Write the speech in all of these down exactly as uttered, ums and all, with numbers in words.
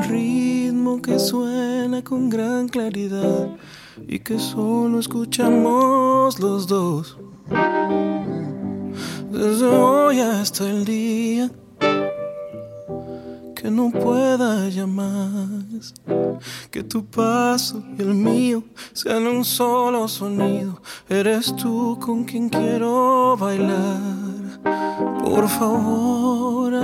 el ritmo que suena con gran claridad y que solo escuchamos los dos. Desde hoy hasta el día que no pueda ya más, que tu paso y el mío sean un solo sonido. Eres tú con quien quiero bailar. Por favor,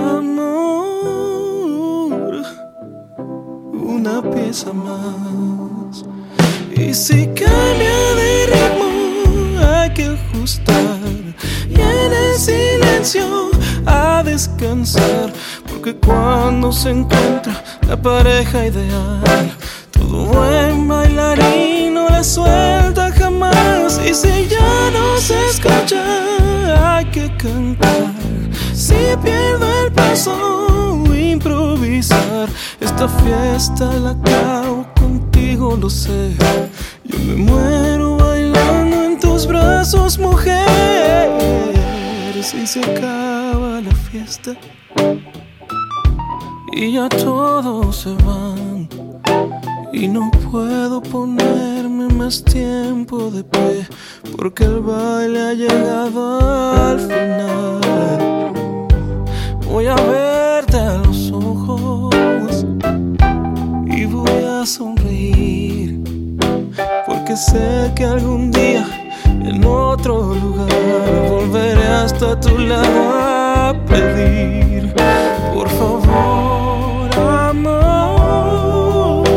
amor, una pieza más. Y si cambia de ritmo hay que ajustar, y en el silencio a descansar, porque cuando se encuentra la pareja ideal, todo buen bailarín no la suelta jamás. Y si ya no se escucha hay que cantar, si pierdo el paso improvisar. Esta fiesta la acabo contigo, lo sé. Yo me muero bailando en tus brazos, mujer. Si se acaba la fiesta y ya todos se van, y no puedo ponerme más tiempo de pie, porque el baile ha llegado al final. Voy a verte a los ojos y voy a sonreír, porque sé que algún día en otro lugar volveré hasta tu lado a pedir. Por favor, amor,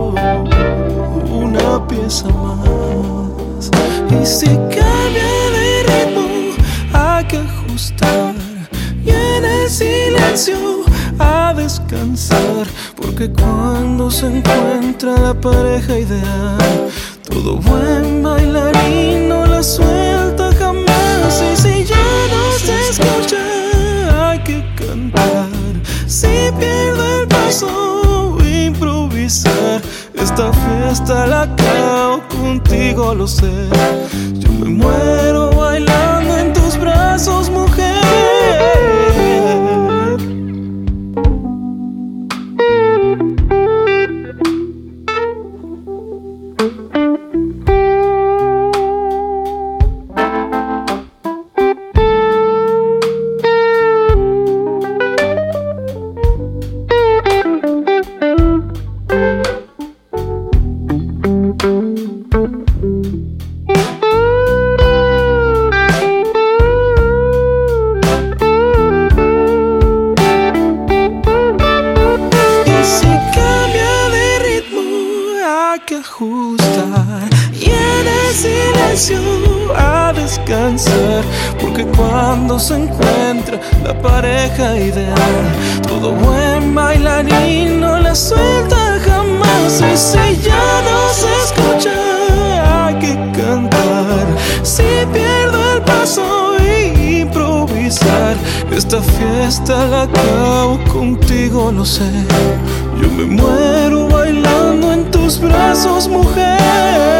una pieza más. Y si cambia de ritmo hay que ajustar, y en el silencio a descansar, porque cuando se encuentra la pareja ideal, todo buen bailarín no la suelta jamás. Y si ya no se escucha hay que cantar, si pierdo el paso improvisar. Esta fiesta la acabo contigo, lo sé. Yo me muero bailando en tus brazos, mujer. Que ajustar, y en el silencio a descansar, porque cuando se encuentra la pareja ideal, todo buen bailarín no la suelta jamás. Y si ya no se escucha hay que cantar, si pierdo el paso improvisar. Esta fiesta la acabo contigo, lo sé. Yo me muero bailando en tus brazos, mujer.